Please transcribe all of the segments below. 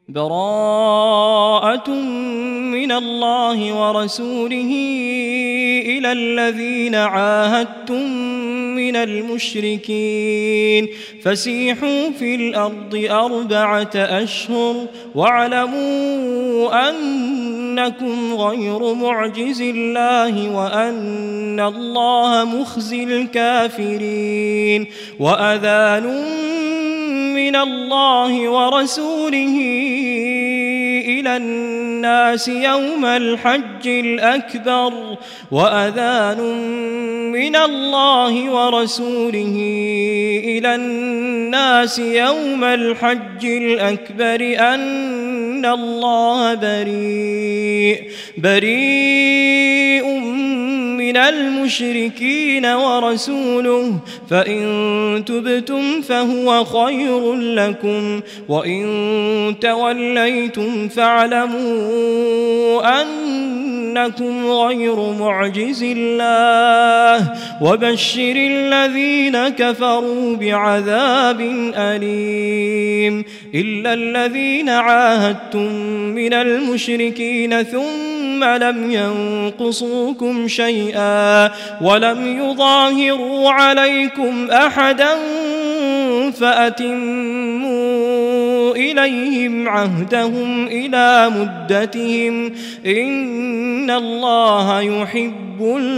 براءة من الله ورسوله إلى الذين عاهدتم من المشركين فسيحوا في الأرض 4 أشهر واعلموا أنكم غير معجز الله وأن الله مخزي الكافرين وأذان من الله ورسوله إلى الناس يوم الحج الأكبر وأذان من الله ورسوله إلى الناس يوم الحج الأكبر أن الله بريء من المشركين ورسوله فإن تبتم فهو خير لكم وإن توليتم فاعلموا أنكم غير معجز الله وبشر الذين كفروا بعذاب أليم إلا الذين عاهدتم من المشركين ثم لم ينقصوكم شيئا ولم يظاهروا عليكم أحدا فأتموا إليهم عهدهم إلى مدتهم إن الله يحب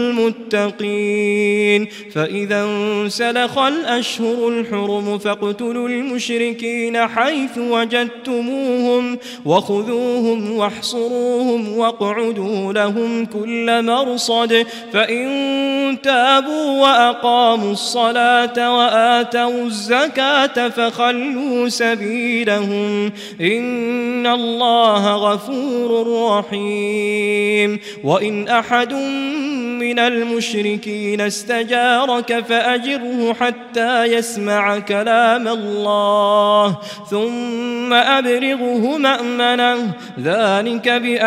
المتقين فإذا انسلخ الأشهر الحرم فاقتلوا المشركين حيث وجدتموهم وخذوهم واحصروهم واقعدوا لهم كل مرصد فإن تابوا وأقاموا الصلاة وآتوا الزكاة فخلوا سبيلهم إن الله غفور رحيم وإن أحد من المشركين استجارك فأجره حتى يسمع كلام الله ثم أبلغه مأمنه ذلك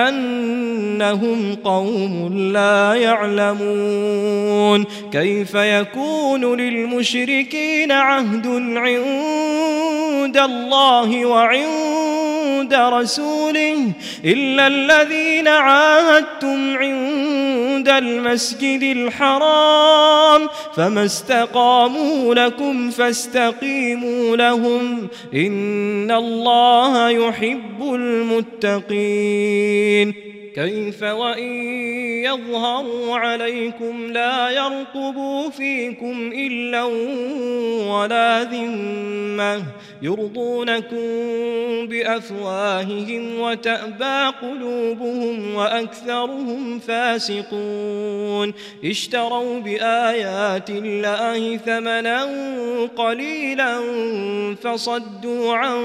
بأنهم قوم لا يعلمون كيف يكون للمشركين عهد عند الله وعند رسوله إلا الذين عاهدتم عند المسجد الحرام فما استقاموا لكم فاستقيموا لهم إن الله يحب المتقين كيف وإن يظهروا عليكم لا يرقبوا فيكم إلا ولا ذمة يرضونكم بأفواههم وتأبى قلوبهم وأكثرهم فاسقون اشتروا بآيات الله ثمنا قليلا فصدوا عن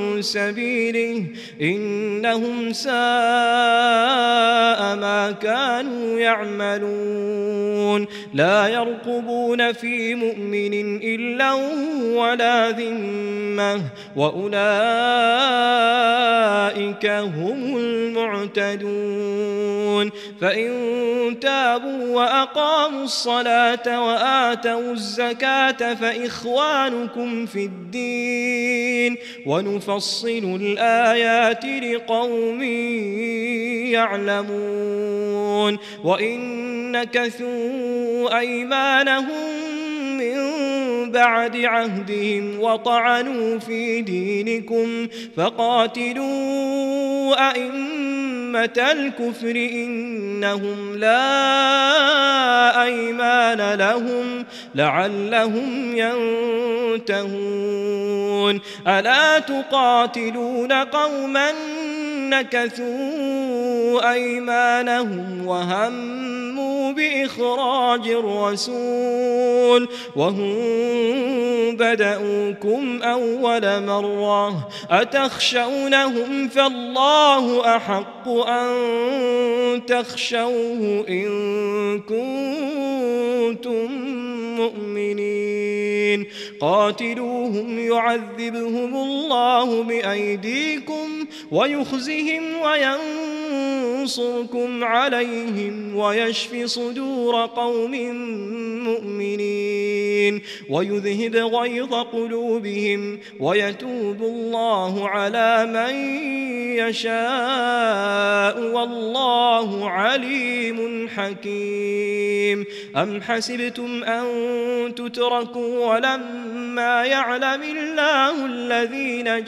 سبيله إنهم ساء ما كانوا يعملون لا يرقبون في مؤمن إلا ولا ذمة وأولئك هم المعتدون فإن تابوا وأقاموا الصلاة وآتوا الزكاة فإخوانكم في الدين ونفصل الآيات لقوم يعلمون وإن نكثوا أيمانهم من بعد عهدهم وطعنوا في دينكم فقاتلوا أئمة الكفر إنهم لا أيمان لهم لعلهم ينتهون ألا تقاتلون قوما نكثوا أيمانهم وهموا بإخراج الرسول وهم بدأوكم أول مرة أتخشونهم فالله أحق أن تخشوه إن كنتم مؤمنين قاتلوهم يعذبهم الله بأيديكم ويخزهم وينصركم عليهم ويشف صدور قوم مؤمنين ويذهب غيظ قلوبهم ويتوب الله على من يشاء والله عليم حكيم. أم حسبتم أن تتركوا ولما يعلم الله الذين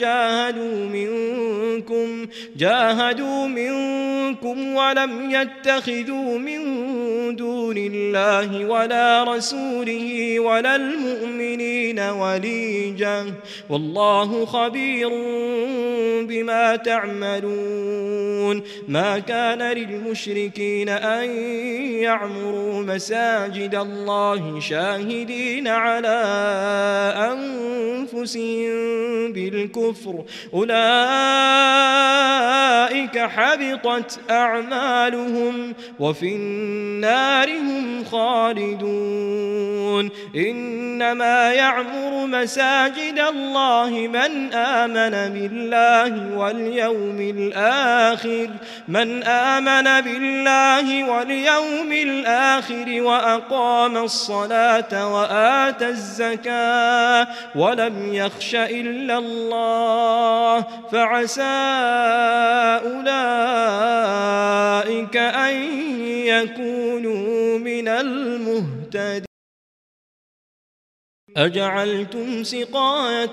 جاهدوا منكم ولم يتخذوا من دون الله ولا رسوله ولا المؤمنين وليجا والله خبير بما تعملون. ما كان للمشركين أن يعمروا مساجد الله شاهدين على أنفسهم بالكفر أولئك حبطت أعمالهم وفي النار هم خالدون. إنما يعمر مساجد الله من آمن بالله واليوم الآخر وأقام الصلاة وآتى الزكاة ولم يخش إلا الله فعسى أولئك أن يكونوا من المهتدين. أجعلتم سقاية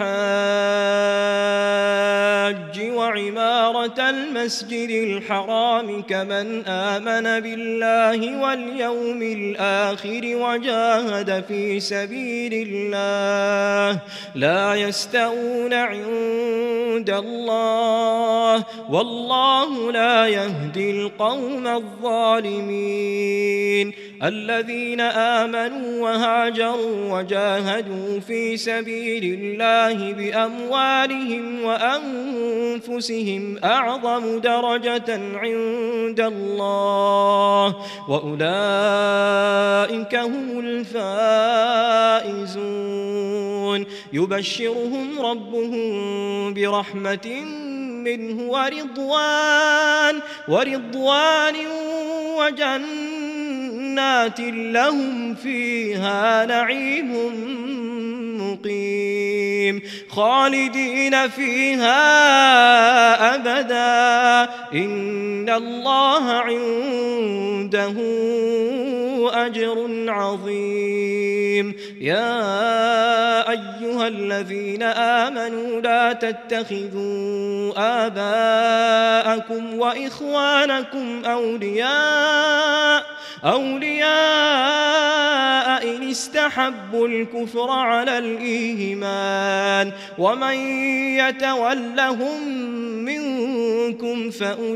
الحاج وعمارة المسجد الحرام كمن آمن بالله واليوم الآخر وجاهد في سبيل الله لا يستوون عند الله والله لا يهدي القوم الظالمين. الذين آمنوا وهاجروا وجاهدوا في سبيل الله بأموالهم وأنفسهم أعظم درجة عند الله وأولئك هم الفائزون. يبشرهم ربهم برحمة منه ورضوان وجنات لهم فيها نعيم مقيم خالدين فيها أبدا إن الله عنده أجر عظيم. يا أيها الذين آمنوا لا تتخذوا آباءكم وإخوانكم أولياء إن استحبوا الكفر على الإيمان ومن يتولهم منكم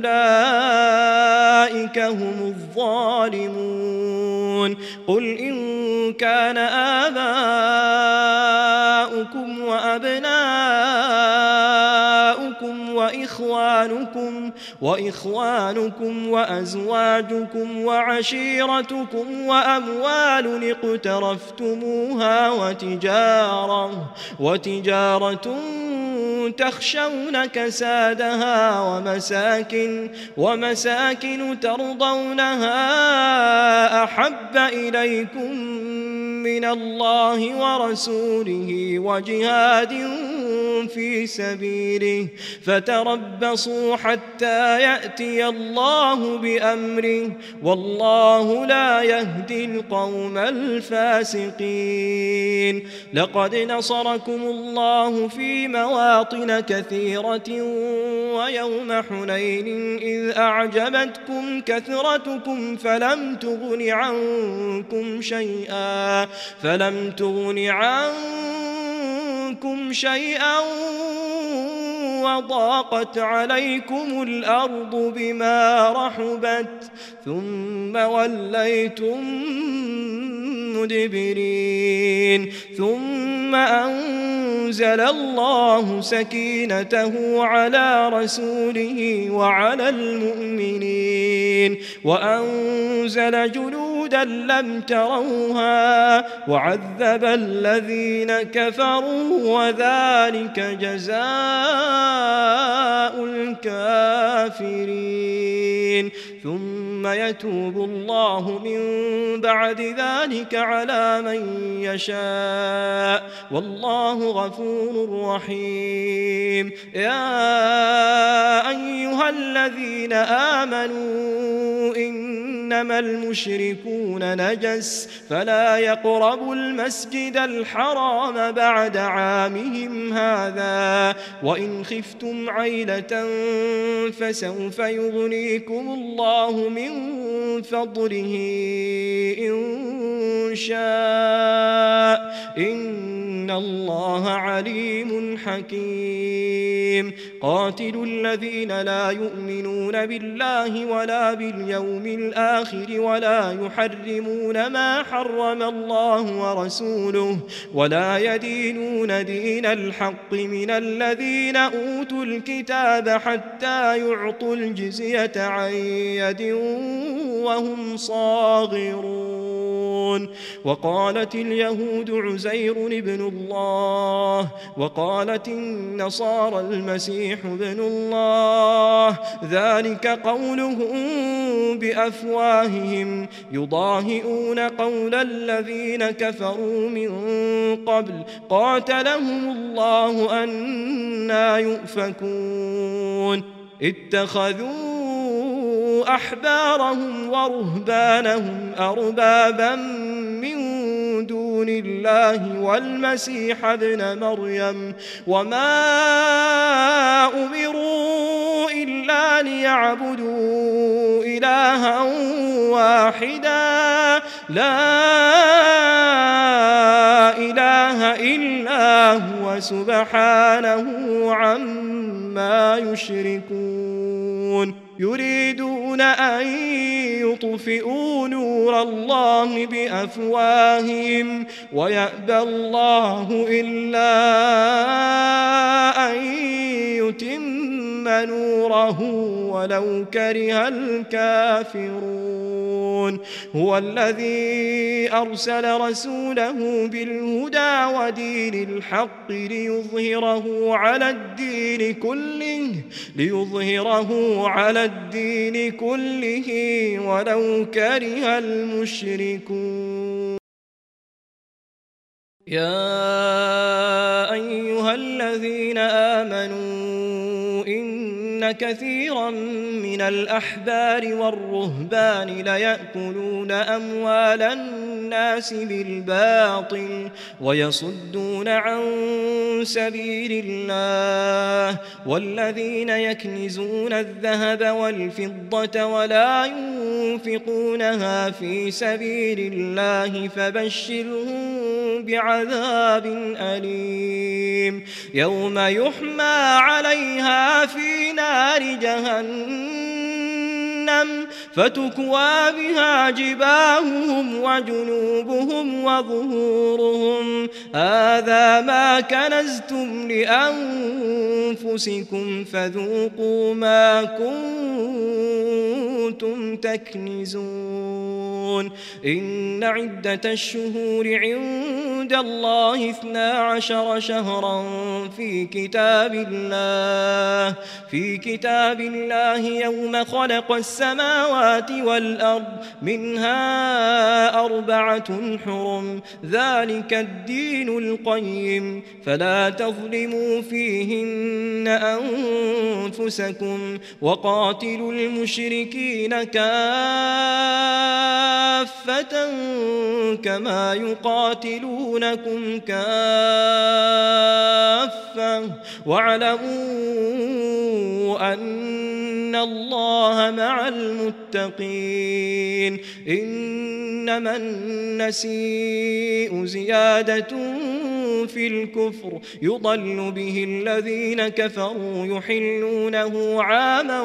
فأولئك هم الظالمون. قل إن كان آباؤكم وأبناؤكم وإخوانكم وأزواجكم وعشيرتكم وأموال اقترفتموها وتجارة تخشون كسادها ومساكن ترضونها أحب إليكم من الله ورسوله وجهاد في سبيله فتربصوا حتى يأتي الله بأمره والله لا يهدي القوم الفاسقين. لقد نصركم الله في مواطن كثيرة ويوم حنين إذ أعجبتكم كثرتكم فلم تغن عنكم شيئا وضاقت عليكم الأرض بما رحبت ثم وليتم مدبرين. ثم أنزل الله سكينته على رسوله وعلى المؤمنين وأنزل جنودا لم تروها وعذب الذين كفروا وذلك جزاء الكافرين. ثم ثم يتوب الله من بعد ذلك على من يشاء والله غفور رحيم. يا أيها الذين آمنوا إنما المشركون نجس فلا يقربوا المسجد الحرام بعد عامهم هذا وإن خفتم عيلة فسوف يغنيكم الله من فضله إن شاء إن الله عليم حكيم. قاتلوا الذين لا يؤمنون بالله ولا باليوم الآخر ولا يحرمون ما حرم الله ورسوله ولا يدينون دين الحق من الذين أوتوا الكتاب حتى يعطوا الجزية عن يد وهم صاغرون. وقالت اليهود عزير ابن الله وقالت النصارى المسيح ابن الله ذلك قولهم بأفواههم يضاهئون قول الذين كفروا من قبل قاتلهم الله أنى يؤفكون. اتخذوا أحبارهم ورهبانهم أربابا من دون الله والمسيح ابن مريم وما أمروا إلا ليعبدوا إلها واحدا لا إله إلا هو سبحانه عما يشركون. يريدون أن يطفئوا نور الله بأفواههم ويأبى الله إلا أن يتم نوره ولو كره الكافرون. هو الذي أرسل رسوله بالهدى ودين الحق ليظهره على الدين كله ولو كره المشركون. يا أيها الذين آمنوا إن كثيرا من الأحبار والرهبان ليأكلون أموال الناس بالباطل ويصدون عن سبيل الله والذين يكنزون الذهب والفضة ولا ينفقونها في سبيل الله فبشرهم بعذاب أليم يوم يحمى عليها في نار جهنم فتكوى بها جباههم وجنوبهم وظهورهم هذا ما كنزتم لأنفسكم فذوقوا ما كنتم تكنزون. إن عدة الشهور عند الله 12 شهرا في كتاب الله يوم خلق السماوات والأرض منها 4 حرم ذلك الدين القيم فلا تظلموا فيهن أنفسكم وقاتلوا المشركين كافة كما يقاتلونكم كافة واعلموا أن الله مع المتقين. إنما النسيء زيادة في الكفر يضل به الذين كفروا يحلونه عاما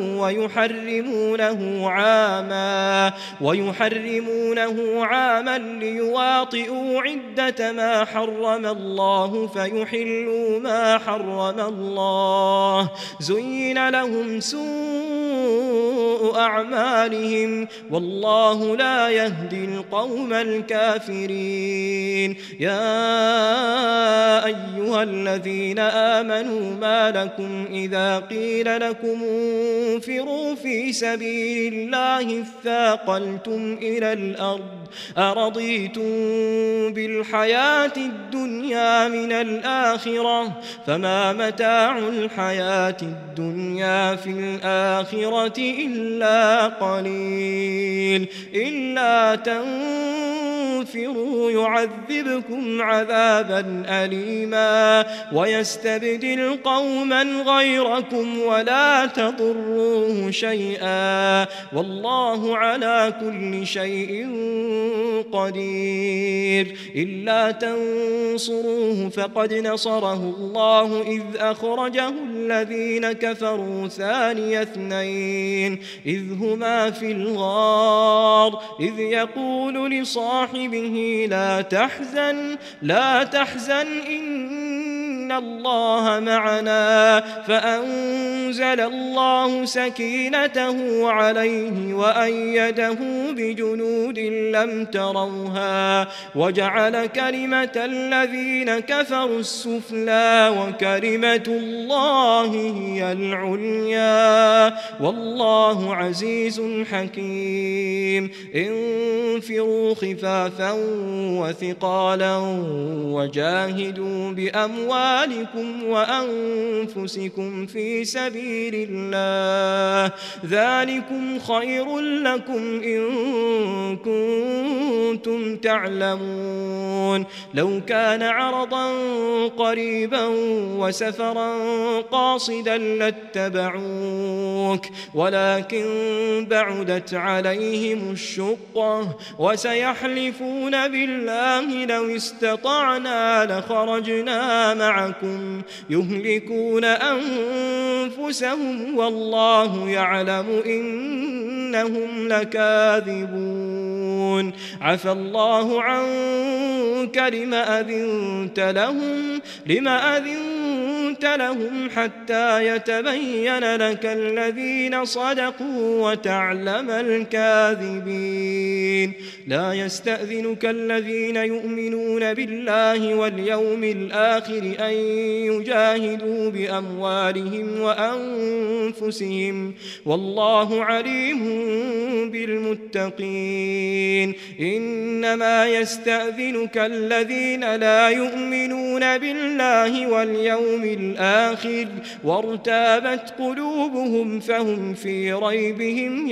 ويحرمونه عاما ليواطئوا عدة ما حرم الله فيحلوا ما حرم الله زين لهم سوء أعمالهم والله لا يهدي القوم الكافرين. يا أيها الذين آمنوا ما لكم إذا قيل لكم انفروا في سبيل الله اثاقلتم إلى الأرض أرضيتم بالحياة الدنيا من الآخرة فما متاع الحياة الدنيا في الآخرة إلا قليل إلا تنفروا يعذبكم عذابا أليما ويستبدل قوما غيركم ولا تضروه شيئا والله على كل شيء قدير إلا تنصروه فقد نصره الله إذ أخرجه الذين كفروا ثاني اثنين إذ هما في الغار إذ يقول لصاحبه لا تحزن إن الله معنا فأنزل الله سكينته عليه وأيده بجنود لم تروها وجعل كلمة الذين كفروا السفلى وكلمة الله هي العليا والله عزيز حكيم انفروا خفافا وثقالا وجاهدوا بأموالكم وأنفسكم في سبيل الله ذلكم خير لكم إن كنتم تعلمون لو كان عرضا قريبا وسفرا قاصدا لاتبعوك ولكن بعدت عليهم الشقة وسيحلفون بالله لو استطعنا لخرجنا معكم يهلكون أنفسهم والله يعلم إنهم لكاذبون عفى الله عنك لما أذنت لهم حتى يتبين لك الذين صدقوا وتعلم الكاذبين لا يستأذنك الذين يؤمنون بالله واليوم الآخر أن يجاهدوا بأموالهم وأنفسهم والله عليم بالمتقين إنما يستأذنك الذين لا يؤمنون بالله واليوم الآخر وارتابت قلوبهم فهم في ريبهم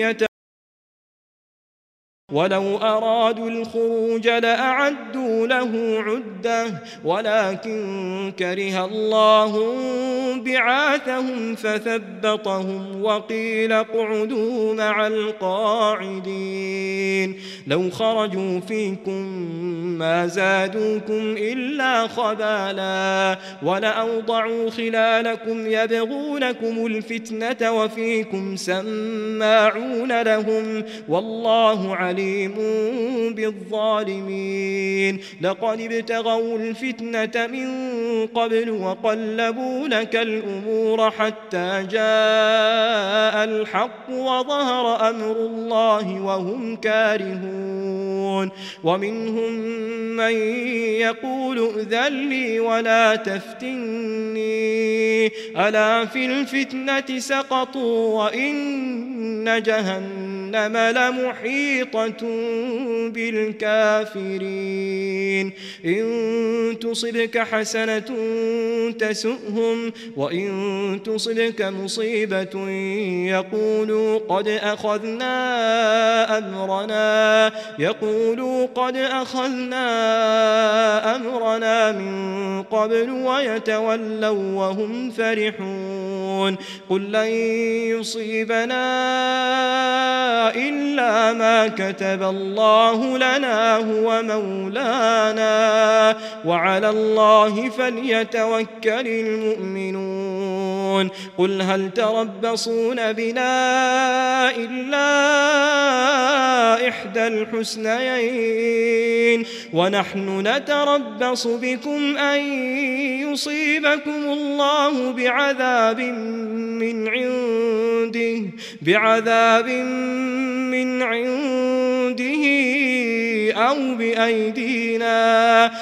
ولو أرادوا الخروج لأعدوا له عدة ولكن كره الله بعاثهم فثبطهم وقيل اقعدوا مع القاعدين لو خرجوا فيكم ما زادوكم إلا خبالا ولأوضعوا خلالكم يبغونكم الفتنة وفيكم سماعون لهم والله عليم بالظالمين لقد ابتغوا الفتنة من قبل وقلبوا لك الأمور حتى جاء الحق وظهر أمر الله وهم كارهون ومنهم من يقول ائذن لي ولا تفتني ألا في الفتنة سقطوا وإن جهنم لمحيطة بالكافرين إن تصبك حسنة تسؤهم وإن تصبك مصيبة يقولوا قد أخذنا أمرنا من قبل ويتولوا وهم فرحون قل لن يصيبنا إلا ما كتب الله لنا هو مولانا وعلى الله فليتوكل المؤمنون قل هل تربصون بنا إلا إحدى الحسنيين ونحن نتربص بكم أن يصيبكم الله بعذاب من عنده أو بأيدينا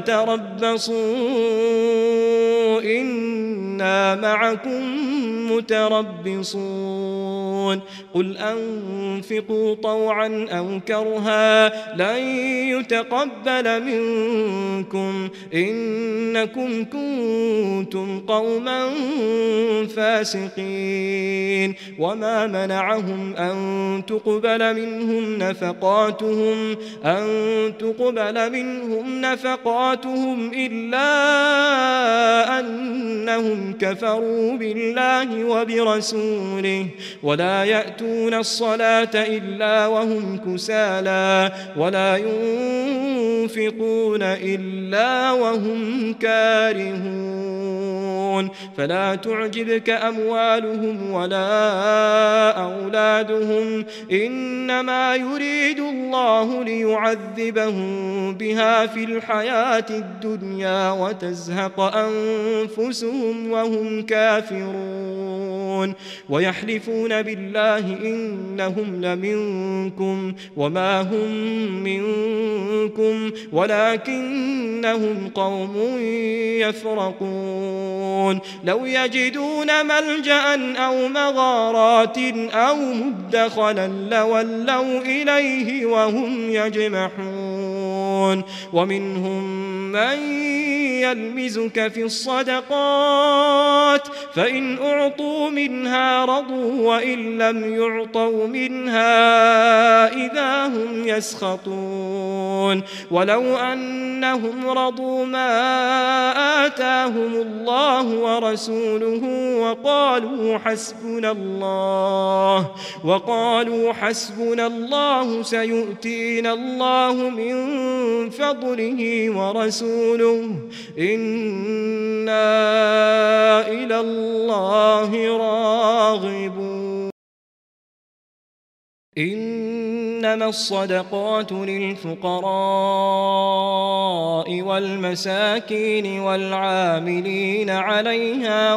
فتربصوا إنا معكم متربصون قل أنفقوا طوعا أو كرها لن يتقبل منكم إنكم كنتم قوما فاسقين وما منعهم أن تقبل منهم نفقاتهم إلا أنهم كفروا بالله وبرسوله ولا يأتون الصلاة إلا وهم كسالى ولا ينفقون إلا وهم كارهون فلا تعجبك أموالهم ولا أولادهم إنما يريد الله ليعذبهم بها في الحياة الدنيا وتزهق أنفسهم وهم كافرون ويحلفون بالله إنهم لمنكم وما هم منكم ولكنهم قوم يفرقون لو يجدون ملجأ أو مغارات أو مدخلا لولوا إليه وهم يجمحون ومنهم من يلمزك في الصدقات فإن أعطوا منها رضوا وإن لم يعطوا منها إذا هم يسخطون ولو أنهم رضوا ما آتاهم الله ورسوله وقالوا حسبنا الله سيؤتينا الله من فضله ورسوله إنا إلى الله راغبون إنما الصدقات للفقراء والمساكين والعاملين عليها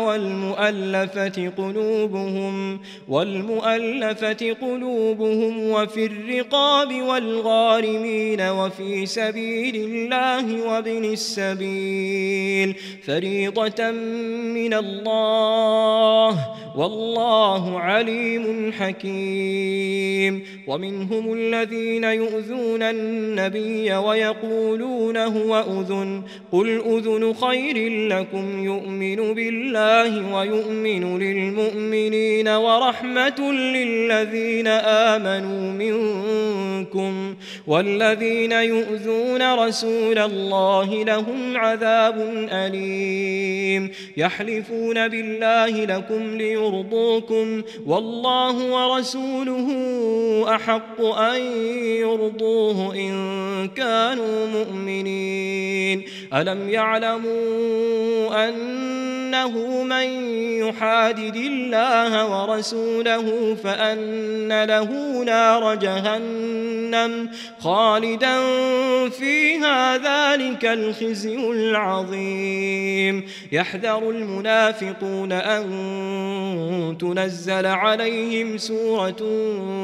والمؤلفة قلوبهم وفي الرقاب والغارمين وفي سبيل الله وابن السبيل فريضة من الله والله عليم حكيم ومنهم الذين يؤذون النبي ويقولون هو أذن قل أذن خير لكم يؤمن بالله ويؤمن للمؤمنين ورحمة للذين آمنوا منكم والذين يؤذون رسول الله لهم عذاب أليم يحلفون بالله لكم ليرضوكم والله ورسوله أحق أن يرضوه إن كانوا مؤمنين ألم يعلموا أنه من يحادد الله ورسوله فأن له نار جهنم خالدا فيها ذلك الخزي العظيم يحذر المنافقون أن تنزل عليهم سورة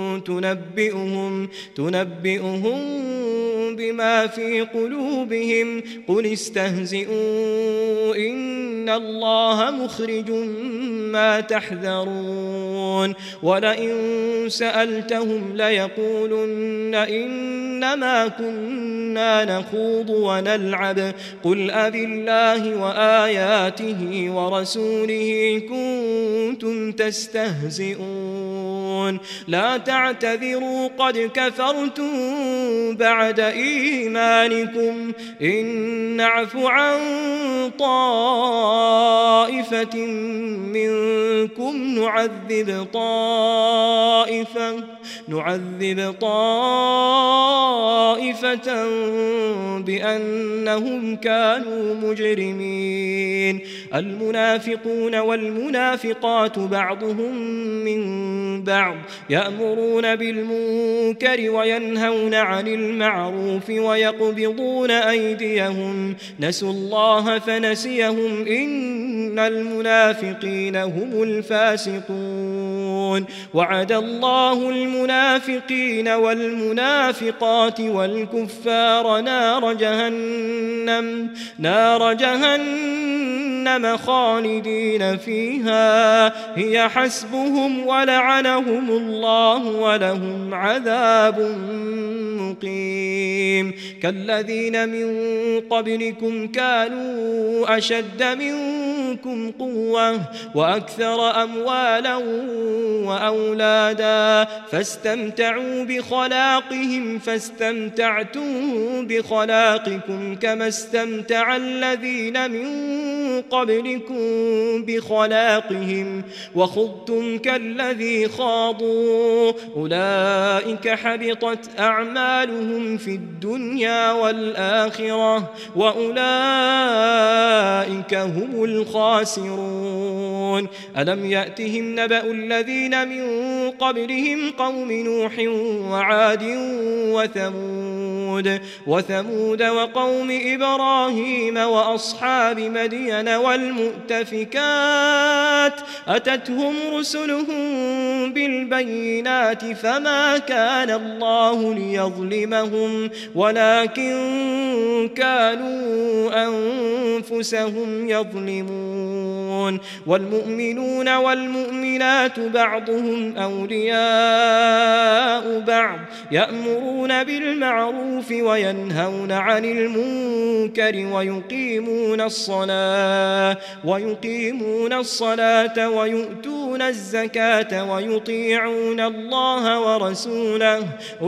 تنبئهم بما في قلوبهم قل استهزئوا إن الله مخرج ما تحذرون ولئن سألتهم ليقولن إنما كنا نخوض ونلعب قل أبالله وآياته ورسوله كنتم تستهزئون لا تعتذروا قد كفرتم بعد إيمانكم إن نعف عن طائفة منكم نعذب طائفة بأنهم كانوا مجرمين المنافقون والمنافقات بعضهم من بعض يأمرون بالمنكر وينهون عن المعروف ويقبضون أيديهم نسوا الله فنسيهم إن المنافقين هم الفاسقون وعد الله المنافقين والمنافقات والكفار نار جهنم خالدين فيها هي حسبهم ولعنهم الله ولهم عذاب مقيم كالذين من قبلكم كانوا أشد منكم قوة وأكثر أموالا وأولادا فاستمتعوا بخلاقهم فاستمتعتم بخلاقكم كما استمتع الذين من قبلكم بخلاقهم وخضتم كالذي خاضوا أولئك حبطت أعمالهم في الدنيا والآخرة وأولئك هم الخاسرون ألم يأتهم نبأ الذين من قبلهم قوم نوح وعاد وثمود وقوم إبراهيم وأصحاب مدين والمؤتفكات أتتهم رسلهم بالبينات فما كان الله ليظلمهم ولكن كانوا أنفسهم يظلمون والمؤمنون والمؤمنات بعضهم أولياء بعض يأمرون بالمعروف وينهون عن المنكر ويقيمون الصلاة ويؤتون الزكاة ويطيعون الله ورسوله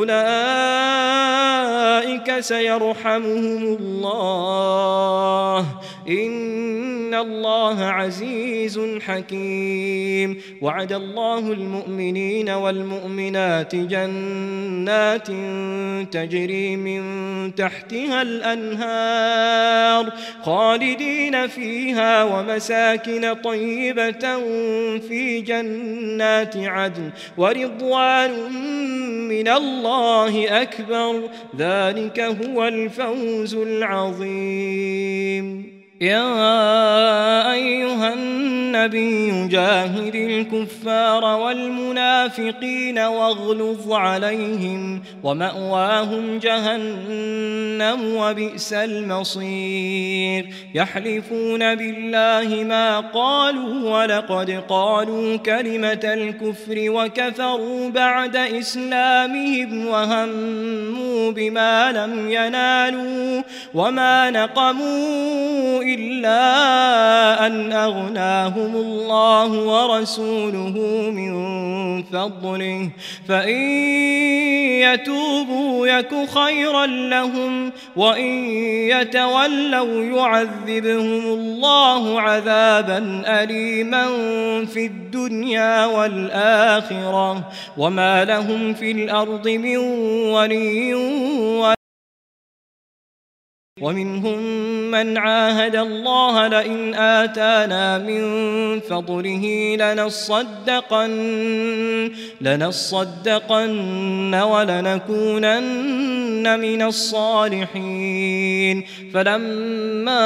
أولئك سيرحمهم الله إن الله عزيز حكيم وعد الله المؤمنين والمؤمنات جنات تجري من تحتها الأنهار خالدين فيها ومساكن طيبة في جنات عدن ورضوان من الله أكبر ذلك هو الفوز العظيم يا أيها النبي جاهد الكفار والمنافقين واغلظ عليهم ومأواهم جهنم وبئس المصير يحلفون بالله ما قالوا ولقد قالوا كلمة الكفر وكفروا بعد إسلامهم وهموا بما لم ينالوا وما نقموا إلا أن أغناهم الله ورسوله من فضله فإن يتوبوا يك خيرا لهم وإن يتولوا يعذبهم الله عذابا أليما في الدنيا والآخرة وما لهم في الأرض من ولي ومنهم من عاهد الله لئن آتانا من فضله لنصدقن ولنكونن من الصالحين فلما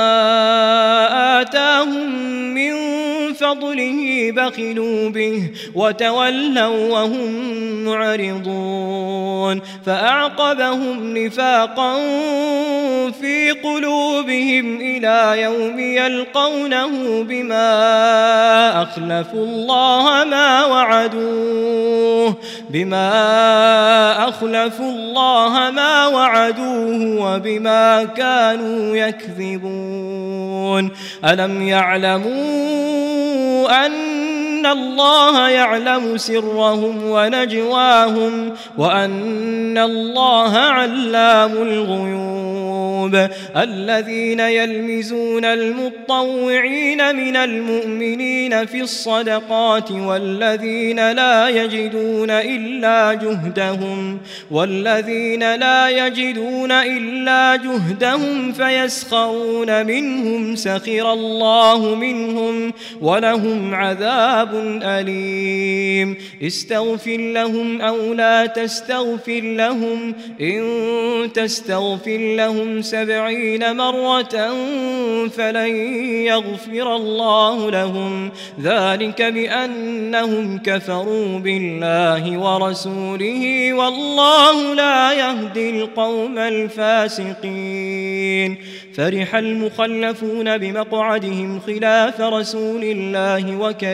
آتاهم من فضله بخلوا به وتولوا وهم معرضون فأعقبهم نفاقا في قلوبهم إلى يوم يلقونه بما أخلفوا الله ما وعدوه وبما كانوا يكذبون ألم يعلموا أن الله يعلم سرهم ونجواهم وأن الله علام الغيوب الذين يلمزون المطوعين من المؤمنين في الصدقات والذين لا يجدون إلا جهدهم فيسخرون منهم سخر الله منهم ولهم عذاب عذاب أليم استغفر لهم أو لا تستغفر لهم إن تستغفر لهم 70 مرة فلن يغفر الله لهم ذلك بأنهم كفروا بالله ورسوله والله لا يهدي القوم الفاسقين فرح المخلفون بمقعدهم خلاف رسول الله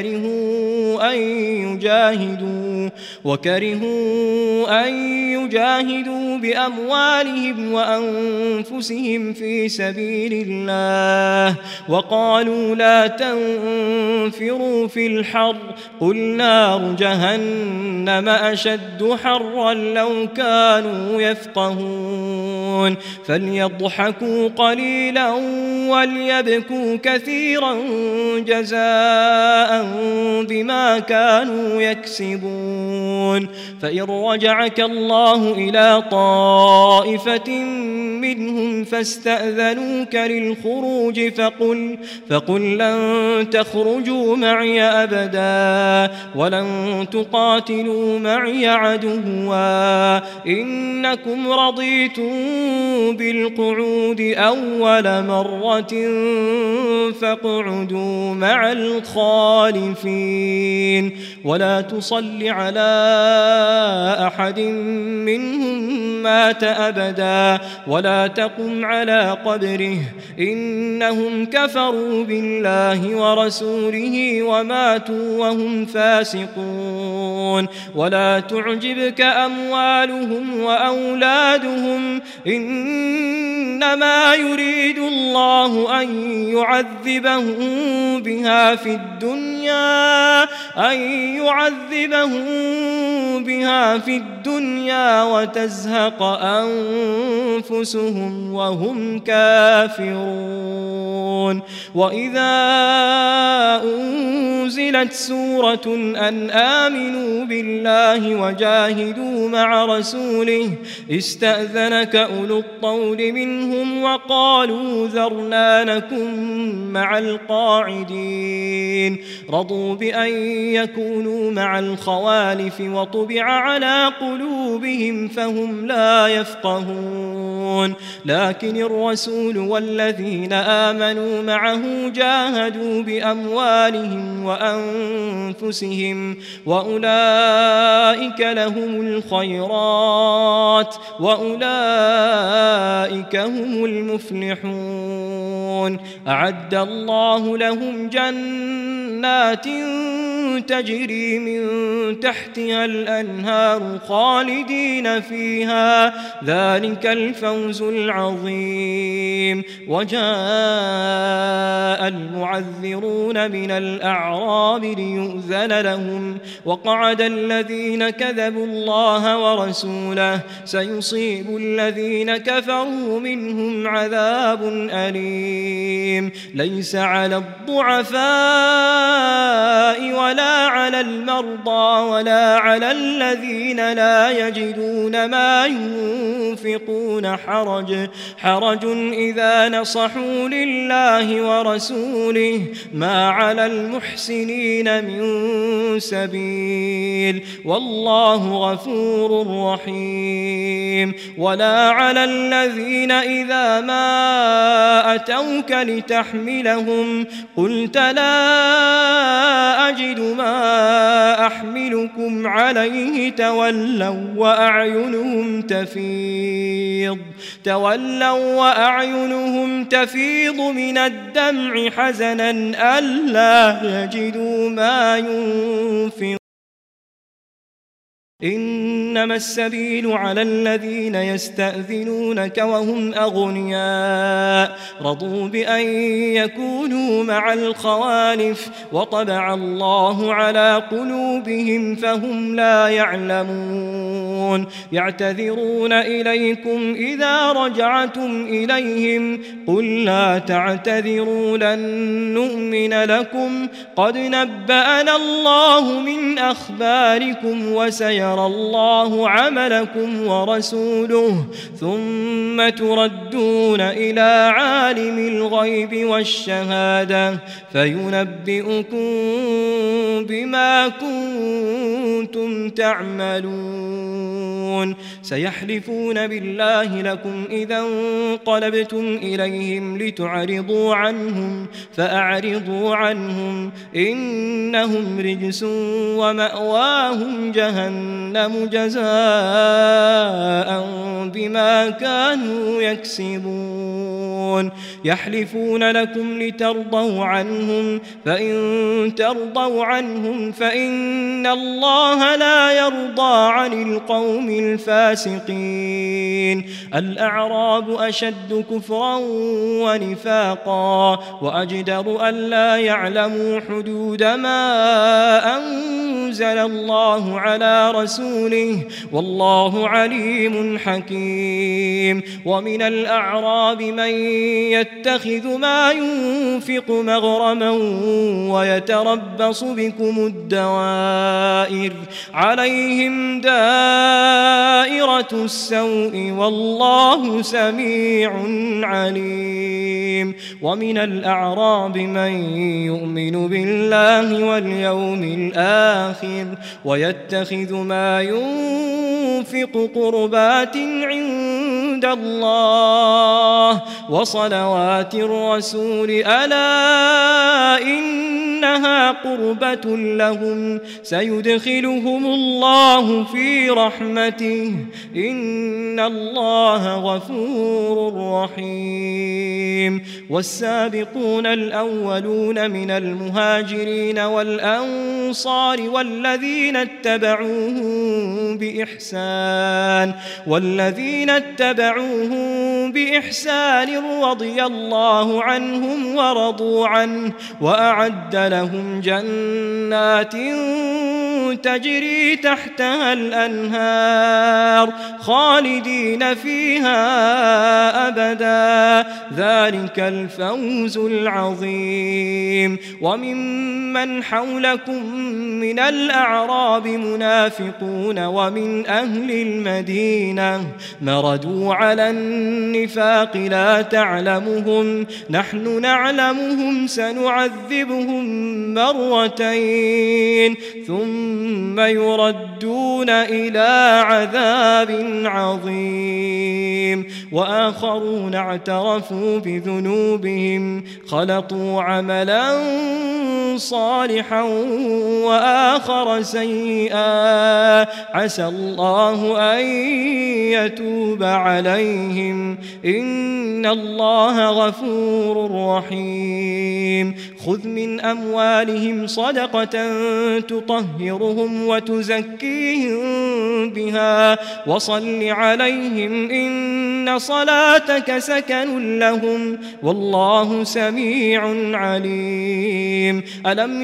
وكرهوا أن يجاهدوا بأموالهم وأنفسهم في سبيل الله وقالوا لا تنفروا في الحر قل نار جهنم أشد حرا لو كانوا يفقهون فليضحكوا قليلا وليبكوا كثيرا جزاء بما كانوا يكسبون فإن رجعك الله إلى طائفة منهم فاستأذنوك للخروج فقل لن تخرجوا معي أبدا ولن تقاتلوا معي عدوا إنكم رضيتم بالقعود أول مرة فاقعدوا مع الخالفين ولا تصل على أحد منهم مات أبدا ولا تقم على قبره إنهم كفروا بالله ورسوله وماتوا وهم فاسقون ولا تعجبك أموالهم وأولادهم إنما يريد الله أن يعذبهم بها في الدنيا وتزهق أنفسهم وهم كافرون وإذا أنزلت سورة أن آمنوا بالله وجاهدوا مع رسوله استأذنك أولو الطول منهم وقالوا ذرنا نكن مع القاعدين رضوا بأن يكونوا مع الخوالف وطبع على قلوبهم فهم لا يفقهون لكن الرسول والذين آمنوا معه جاهدوا بأموالهم وأنفسهم وأولئك لهم الخيرات وأولئك هم المفلحون أعد الله لهم جنات تجري من تحتها الأنهار خالدين فيها ذلك الفوز العظيم وجاء المعذرون من الأعراب ليؤذن لهم وقعد الذين كذبوا الله ورسوله سيصيب الذين كفروا منهم عذاب أليم ليس على الضعفاء ولا على المرضى ولا على الذين لا يجدون ما ينفقون حرج إذا نصحوا لله ورسوله ما على المحسنين من سبيل والله غفور رحيم ولا على الذين إذا ما أتوك لتحملهم قلت لا أجد ما أحملكم عليه تولوا وأعينهم تفيض من الدمع حزنا ألا يجدوا ما ينفقون إنما السبيل على الذين يستأذنونك وهم أغنياء رضوا بأن يكونوا مع الخوالف وطبع الله على قلوبهم فهم لا يعلمون يعتذرون إليكم إذا رجعتم إليهم قل لا تعتذروا لن نؤمن لكم قد نبأنا الله من أخباركم وسيعلمون فسيرى الله عملكم ورسوله ثم تردون إلى عالم الغيب والشهادة فينبئكم بما كنتم تعملون سيحلفون بالله لكم إذا انقلبتم إليهم لتعرضوا عنهم فأعرضوا عنهم إنهم رجس ومأواهم جهنم جزاء بما كانوا يكسبون يحلفون لكم لترضوا عنهم فإن ترضوا عنهم فإن الله لا يرضى عن القوم الفاسقين الأعراب أشد كفرا ونفاقا وأجدر ألا يعلموا حدود ما أنزل الله على رسوله والله عليم حكيم ومن الأعراب من يتخذ ما ينفق مغرما ويتربص بكم الدوائر عليهم دائرة السوء والله سميع عليم ومن الأعراب من يؤمن بالله واليوم الآخر ويتخذ ما ينفق قربات عند الله وصلوات الرسول ألا إنها قربة لهم سيدخلهم الله في رحمته إن الله غفور رحيم والسابقون الأولون من المهاجرين والأنصار والذين اتبعوهم بإحسان رضي الله عنهم ورضوا عنه وأعد لهم جنات تجري تحتها الأنهار خالدين فيها أبدا ذلك الفوز العظيم وممن حولكم من الأعراب منافقون ومن أهل المدينة مردوا على النفاق لا تعلمهم نحن نعلمهم سنعذبهم مرتين ثم يردون إلى عذاب عظيم وآخرون اعترفوا بذنوبهم خلطوا عملا صالحا وآخر سيئا عسى الله أن يتوب عليهم إن الله غفور رحيم خذ من أموالهم صدقة تطهرهم وتزكيهم بها وصل عليهم إن صلاتك سكن لهم والله سميع عليم ألم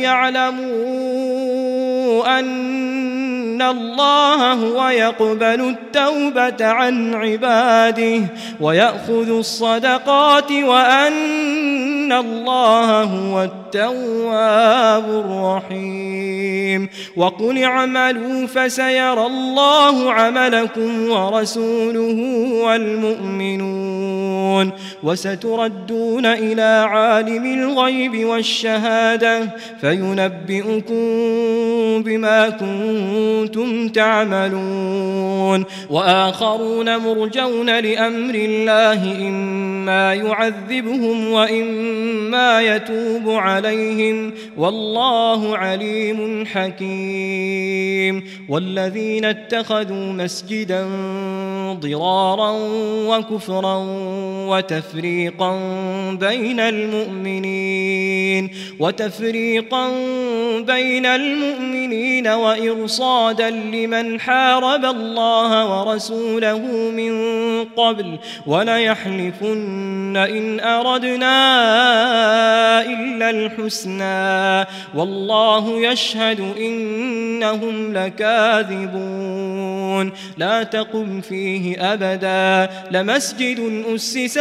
يعلموا أن الله هو يقبل التوبة عن عباده ويأخذ الصدقات وأن الله هو التواب الرحيم وقل اعملوا فسيرى الله عملكم ورسوله والمؤمنون وستردون إلى عالم الغيب والشهادة فينبئكم بما كنتم تعملون وآخرون مرجون لأمر الله إما يعذبهم وإما يتوب عليهم والله عليم حكيم والذين اتخذوا مسجدا ضرارا وكفرا وتفريقا بين المؤمنين وإرصادا لمن حارب الله ورسوله من قبل وليحلفن إن أردنا إلا الحسنى والله يشهد إنهم لكاذبون لا تقم فيه أبدا لمسجد أسس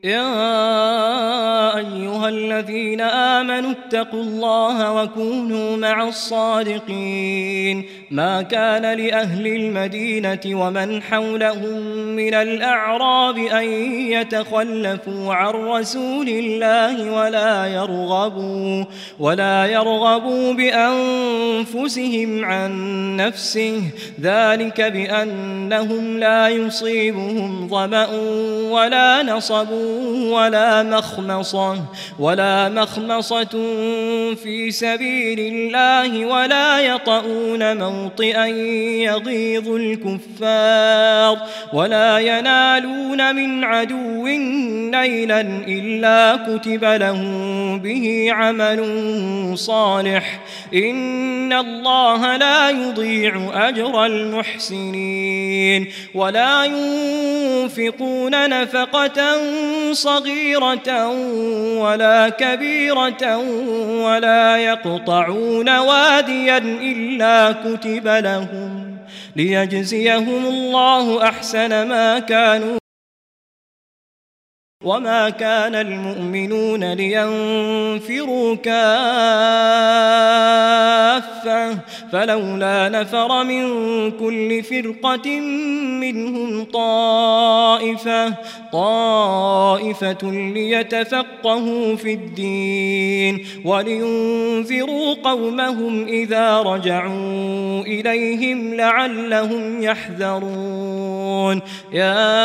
يا أيها الذين آمنوا اتقوا الله وكونوا مع الصادقين ما كان لأهل المدينة ومن حولهم من الأعراب أن يتخلفوا عن رسول الله ولا يرغبوا بأنفسهم عن نفسه ذلك بأنهم لا يصيبهم ظمأ ولا نصب ولا مخمصة في سبيل الله ولا يطؤون موطئا يغيظ الكفار ولا ينالون من عدو نيلا إلا كتب لهم به عمل صالح إن الله لا يضيع أجر المحسنين ولا ينفقون نفقة صغيرة ولا كبيرة ولا يقطعون واديا إلا كتب لهم ليجزيهم الله أحسن ما كانوا وما كان المؤمنون لينفروا كافة فلولا نفر من كل فرقة منهم طائفة ليتفقهوا في الدين ولينذروا قومهم إذا رجعوا إليهم لعلهم يحذرون يا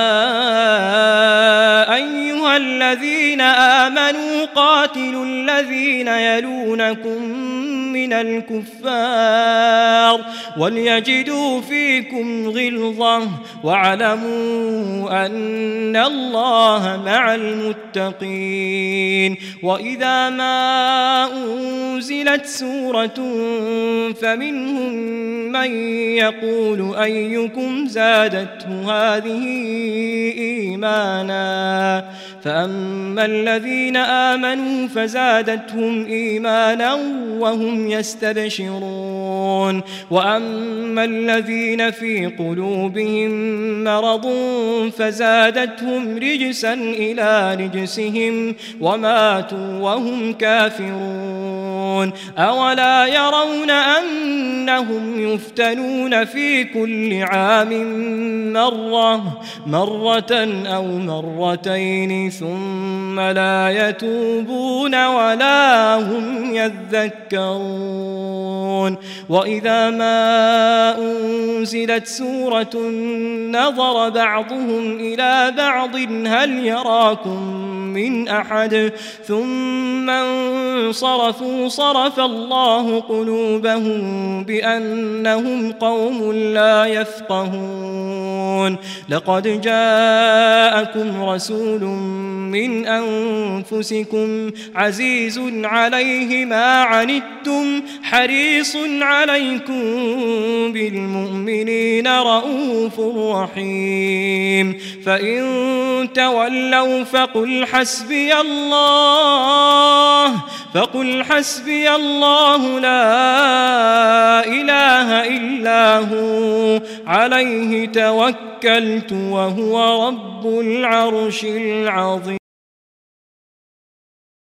أيها الذين آمنوا قاتلوا الذين يلونكم من الكفار وليجدوا فيكم غلظة واعلموا أن الله مع المتقين وإذا ما أنزلت سورة فمنهم من يقول أيكم زادته هذه إيمانا فأما الذين آمنوا فزادتهم إيمانا وهم يستبشرون وأما الذين في قلوبهم مرض فزادتهم رجسا إلى رجسهم وماتوا وهم كافرون أولا يرون أنهم يفتنون في كل عام مرة أو مرتين ثم لا يتوبون ولا هم يذكرون وإذا ما أنزلت سورة نظر بعضهم إلى بعض هل يراكم من أحد ثم انصرفوا صرف الله قلوبهم بأنهم قوم لا يفقهون لقد جاءكم رسول من أنفسكم عزيز عليه ما عنتم حريص عليكم بالمؤمنين رؤوف رحيم فإن تولوا فقل حسبي الله لا إله إلا هو عليه توكلت وهو رب العرش العظيم.